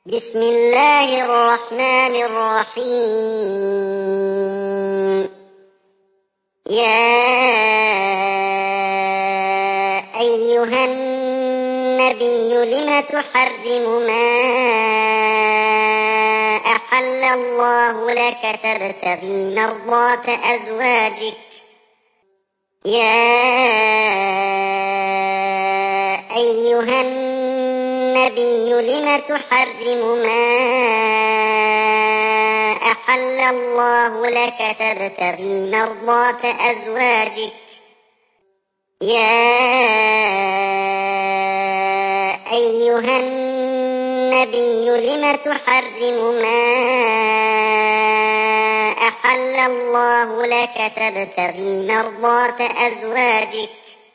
بسم الله الرحمن الرحيم. يا أيها النبي لم تحرم ما أحل الله لك تبتغي مرضات أزواجك. يا أيها النبي لم تحرم ما أحل الله لك تبتغي مرضات أزواجك. يا أيها النبي لم تحرم ما أحل الله لك تبتغي مرضات أزواجك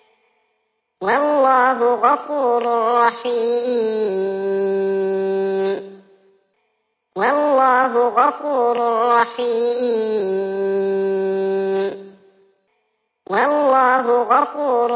والله غفور رحيم. والله غفور رحيم. والله غفور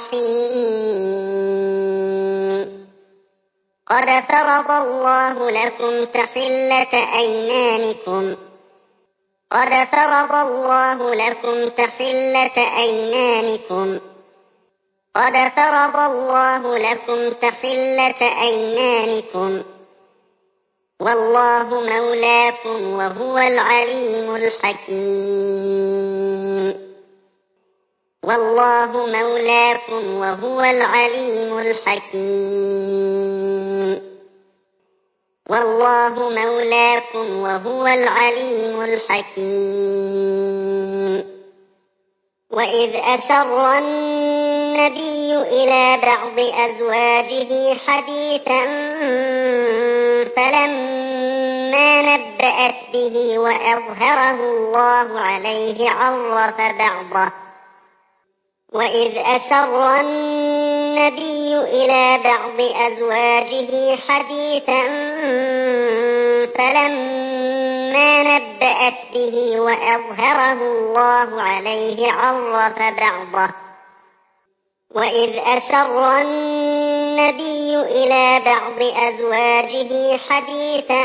رحيم. قد فرض الله لكم تحلة أيمانكم. قد فرض الله لكم تحلة أيمانكم. قد فرض الله لكم تحلة أيمانكم والله مولاكم وهو العليم الحكيم. والله مولاكم وهو العليم الحكيم. والله مولاكم وهو العليم الحكيم. وإذ أسر النبي إلى بعض أزواجه حديثا فلما نبأت به وأظهره الله عليه عرف بعضه. وإذ أسر النبي إلى بعض أزواجه حديثا فلما نبأت به وأظهره الله عليه عرف بعضه. وإذ أسر النبي إلى بعض أزواجه حديثا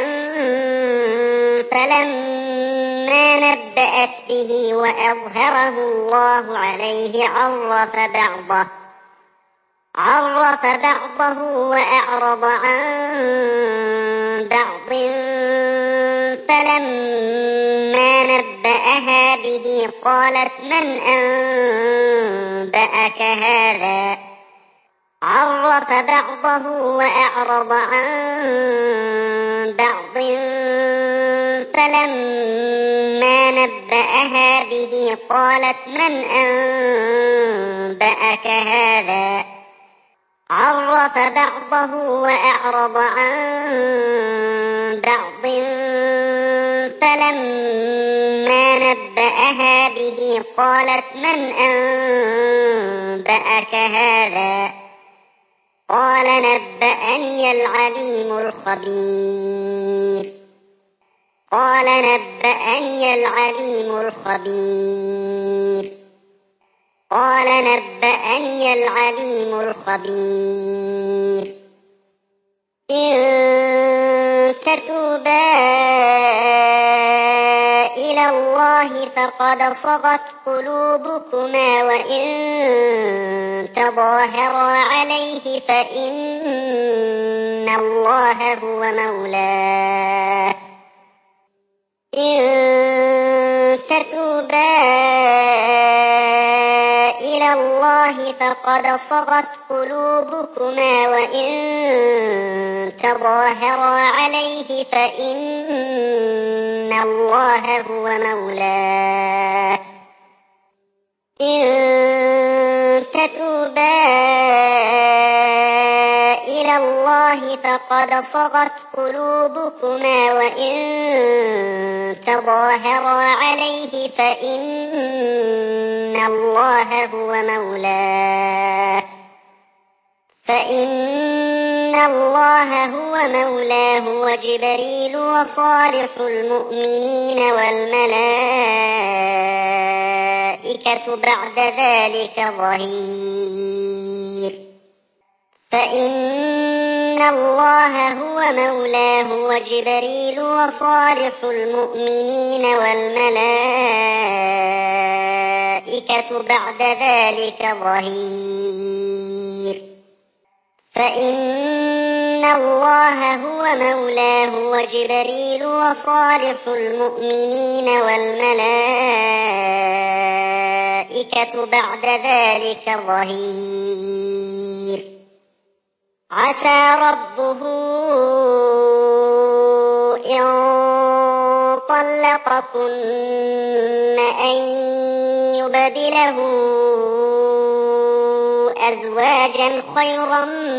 فلما نبأت به وأظهره الله عليه عرف بعضه وأعرض عن بعض فلما نبأها به قالت من أنبأك هذا. عرف بعضه وأعرض عن بعض فلما نبأها به قالت من أنبأك هذا. عرف بعضه وأعرض عن بعض فلما نبأها به قالت من أنبأك هذا. قال نبأني العليم الخبير. قال نبأني العليم الخبير. قال نبأني العليم الخبير. إن تتوبا إلى الله فقد صغت قلوبكما وإن تظاهرا عليه فإن الله هو مولاه. إن تتوبا إلى الله فقد صغت قلوبكما وإن تظاهرا عليه فإن الله هو مولاه. إن تتوبا إلى الله فقد صغت قلوبكما وإن تظاهرا عليه فإن الله هو مولاه. فإن الله هو مولاه وجبريل وصالح المؤمنين والملائكة بعد ذلك ظهير. فإن الله هو مولاه وجبريل وصالح المؤمنين والملائكة بعد ذلك ظهير. فإن الله هو مولاه وجبريل وصالح المؤمنين والملائكة بعد ذلك ظهير. عسى ربه إن طلقكن أن يبدله أزواجا خيرا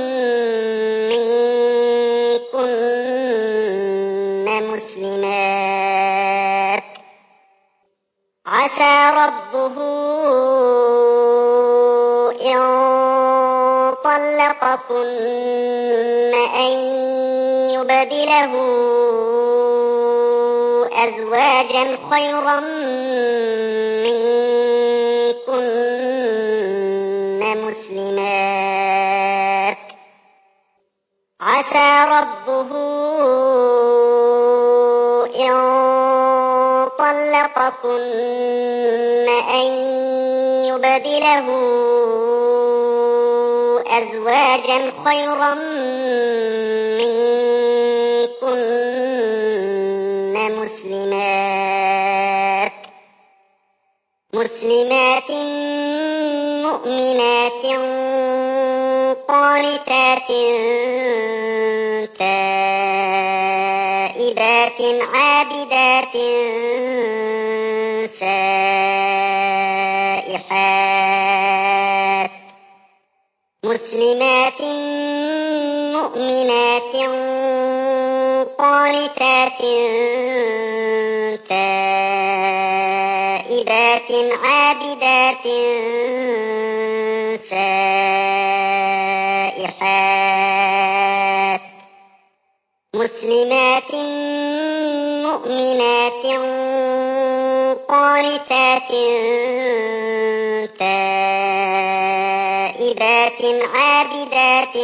منكن مسلمات. عسى ربه إن طلقكن أن يبدله أزواجا خيرا منكن مسلمات. عسى ربه إن طلقكن أن يبدله أزواجا خيرا منكن مسلمات مؤمنات قانتات تائبات عابدات سائحات. مسلمات مؤمنات قانتات تائبات عابدات سائحات. مسلمات مؤمنات قانتات تائبات عابدات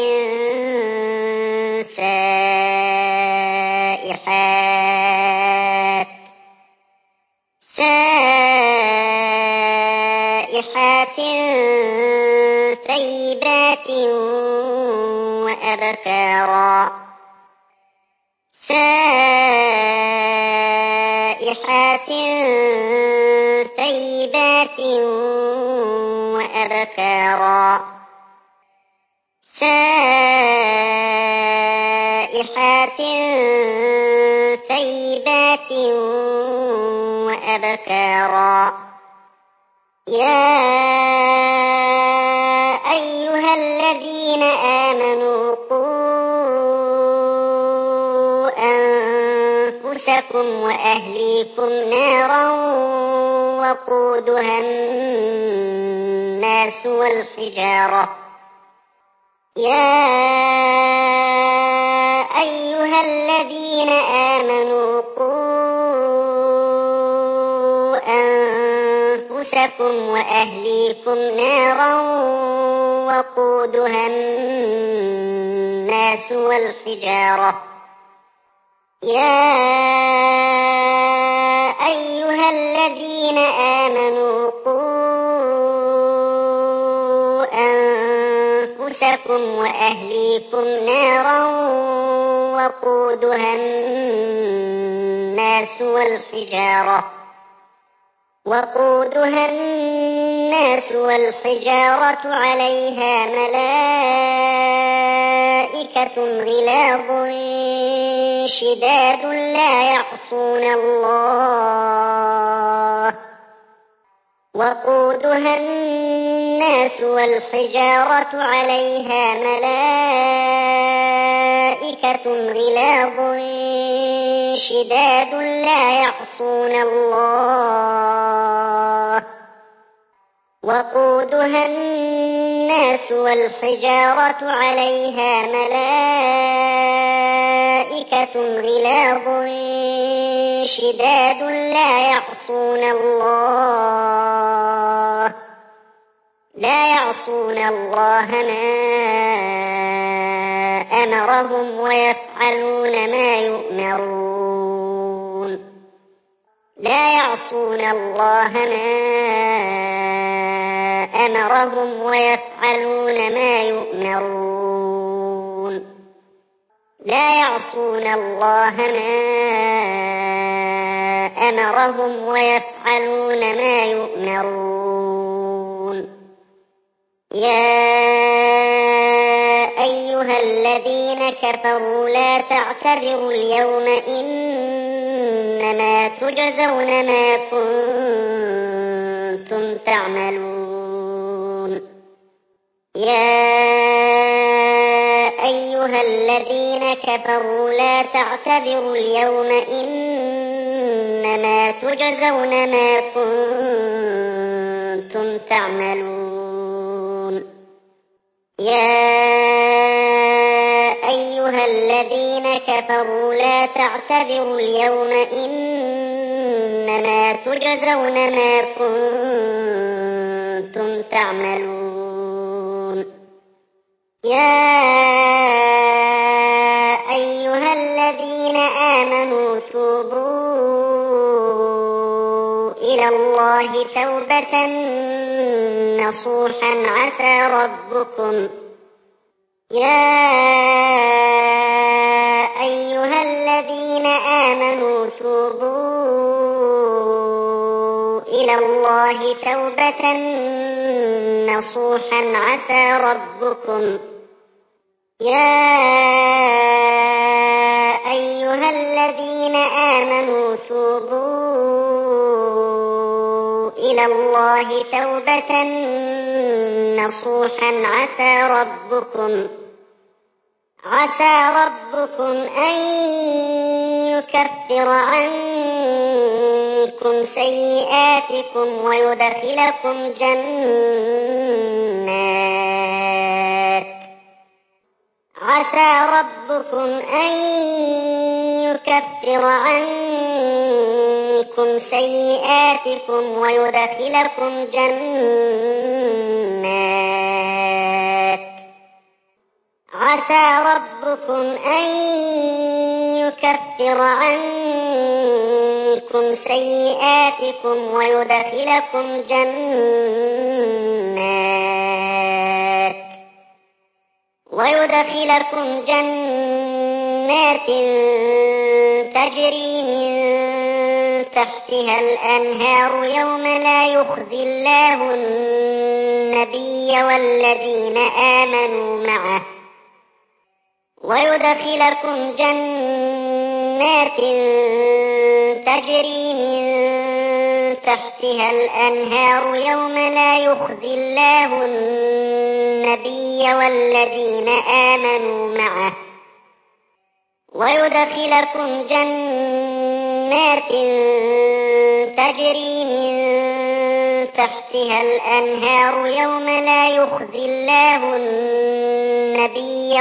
سائحات ثيبات وأبكارا. سائحات ثيبات وأبكارا. سائحات ثيبات وأبكارا. يا أيها الذين آمنوا قوا أنفسكم وأهليكم نارا وقودها الناس والحجارة. يا أيها الذين آمنوا قوا أنفسكم وأهليكم نارا وقودها الناس والحجارة. يا أيها الذين آمنوا قوا أنفسكم وأهليكم نارا وقودها الناس والحجارة عليها ملائكة غلاظ شداد لا يعصون الله. وقودها الناس والحجارة عليها ملائكة غلاظ شداد لا يعصون الله. وقودها الناس والحجارة عليها ملائكة غلاظ شداد لا يعصون الله ما أمرهم ويفعلون ما يؤمرون لا يعصون الله ما أمرهم ويفعلون ما يؤمرون لا يعصون الله ما أمرهم ويفعلون ما يؤمرون يا أيها الذين كفروا لا تعتذروا اليوم إنما تجزون ما كنتم تعملون يا أيها الذين كفروا لا تعتذروا اليوم إنما تجزون ما كنتم تعملون يا أيها الذين كفروا لا تعتذروا اليوم إنما تجزون ما كنتم تعملون يا أيها الذين آمنوا توبوا إلى الله توبة نصوحا عسى ربكم يا أيها الذين آمنوا توبوا إلى الله توبة نصوحا عسى ربكم يا أيها الذين آمنوا توبوا إلى الله توبة نصوحا عسى ربكم أن يكفر عنكم سيئاتكم ويدخلكم جنات عسى ربكم أن يكفر عنكم سيئاتكم ويدخلكم جنات عسى ربكم أن يكفر عنكم سيئاتكم ويدخلكم جنات تجري من تحتها الأنهار يوم لا يخزي الله النبي والذين آمنوا معه ويدخلكم جنات تجري من تحتها الأنهار يوم لا يخزي الله النبي والذين آمنوا معه ويدخلكم جنات تجري من تحتها الأنهار يوم لا يخزي الله النبي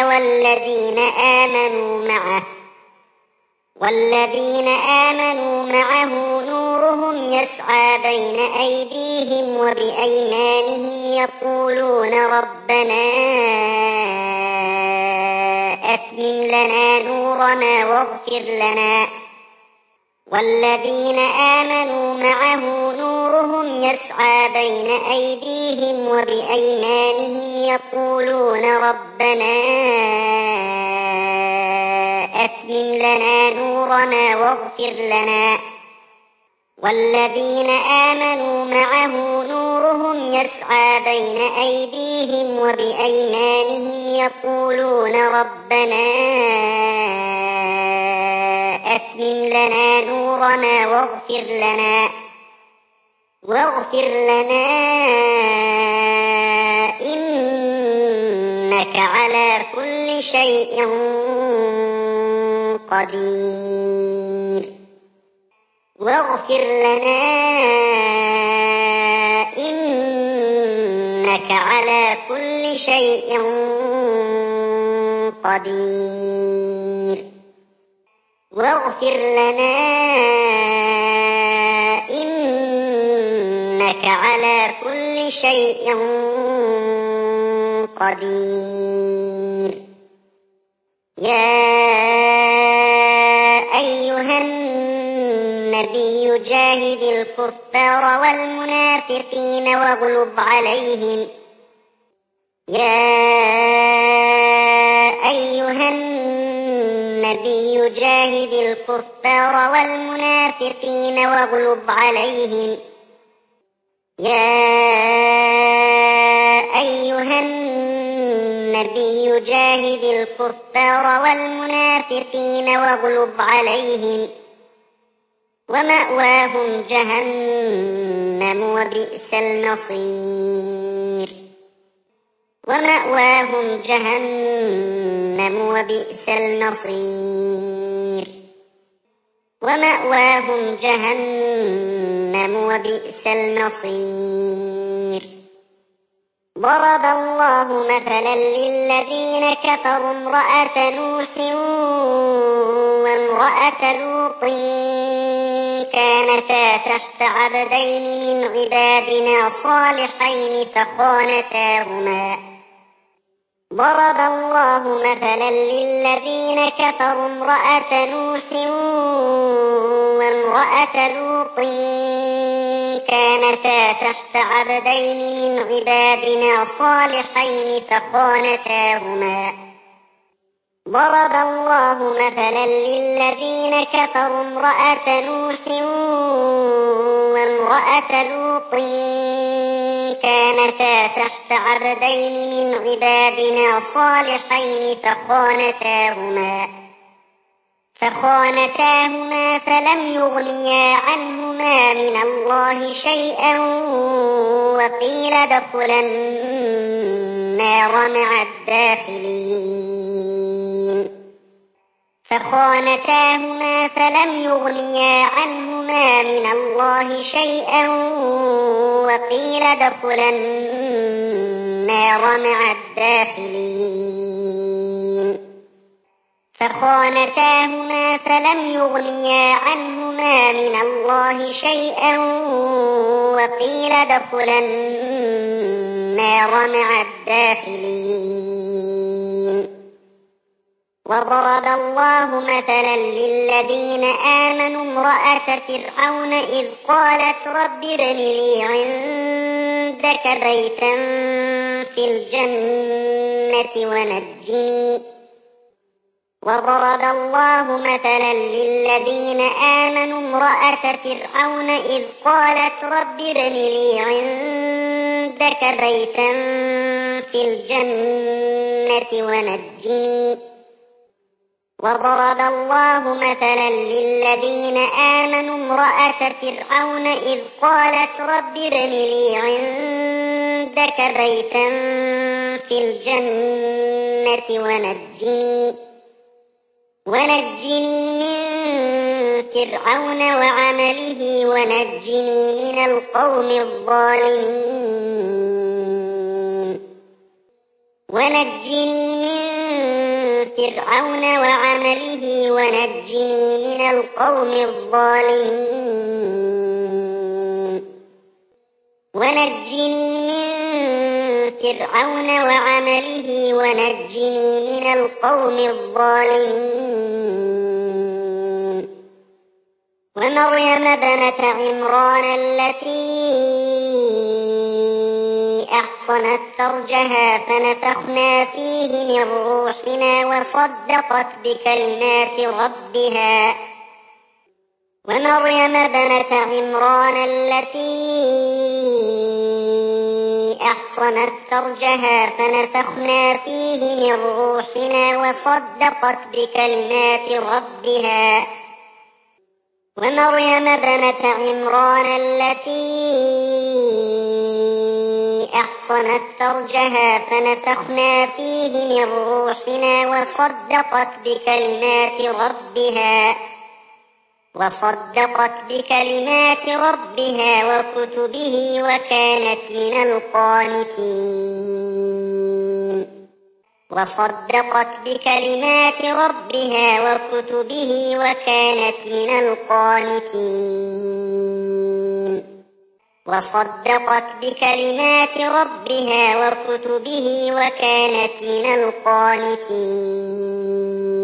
والذين آمنوا معه نورهم يسعى بين أيديهم وبأيمانهم يقولون ربنا أتمم لنا نورنا واغفر لنا والذين آمنوا معه نورهم يسعى بين أيديهم وبأيمانهم يقولون ربنا أتمم لنا نورنا واغفر لنا والذين آمنوا معه نورهم يسعى بين أيديهم وبأيمانهم يقولون ربنا أتمم لنا نورنا واغفر لنا إنك على كل شيء قدير واغفر لنا إنك على كل شيء قدير واغفر لنا إنك على كل شيء قدير يا أيها النبي جاهد الكفار والمنافقين واغلظ عليهم يا أيها النبي جاهد الكفار والمنافقين واغلظ عليهم يا أيها النبي جاهد الكفار والمنافقين واغلظ عليهم ومأواهم جهنم وبئس المصير ومأواهم جهنم وبئس المصير ومأواهم جهنم وبئس المصير ضرب الله مثلا للذين كفروا امرأة نوح وامرأة لوط كانتا تحت عبدين من عبادنا صالحين فخانتاهما ضرب الله مثلا للذين كفروا امرأة نوح وامرأة لوط كانتا تحت عبدين من عبادنا صالحين فخانتاهما ضرب الله مثلا للذين كفروا امرأة نوح وامرأة لوط كانتا تحت عبدين من عبادنا صالحين فخانتاهما فلم يغنيا عنهما من الله شيئا وقيل ادخلا النار مع الداخلين فخانتاهما فلم يغنيا عنهما من الله شيئا وقيل ادخلا النار مع الداخلين فخانتاهما فلم يغنيا عنهما من الله شيئا وقيل ادخلا النار مع الداخلين وضرب الله مثلا للذين آمنوا امرأة فرعون إذ قالت رب ابن لي عندك بيتا في الجنة وضرب الله مثلا للذين آمنوا امرأة فرعون إذ قالت رب ابن لي عندك بيتا في الجنة وضرب الله مثلا للذين آمنوا امرأة فرعون إذ قالت رب ابن لي عندك بيتا في الجنة ونجني من فرعون وعمله ونجني من القوم الظالمين ونجني من فرعون وعمله ونجني من القوم الظالمين ونجني من فرعون وعمله ونجني من القوم الظالمين ومريم ابنة عمران التي أحصنت فرجها فنفخنا فيه من روحنا وصدقت بكلمات ربها ومريم ابنة عمران التي أحصنت فرجها فنفخنا فيه من روحنا وصدقت بكلمات ربها ومريم ابنة عمران التي أحصنت فرجها فنفخنا فيه من روحنا وصدقت بكلمات ربها وكتبه وكانت من القانتين وصدقت بكلمات ربها وكتبه وكانت من القانتين وصدقت بكلمات ربها وكتبه وكانت من القانتين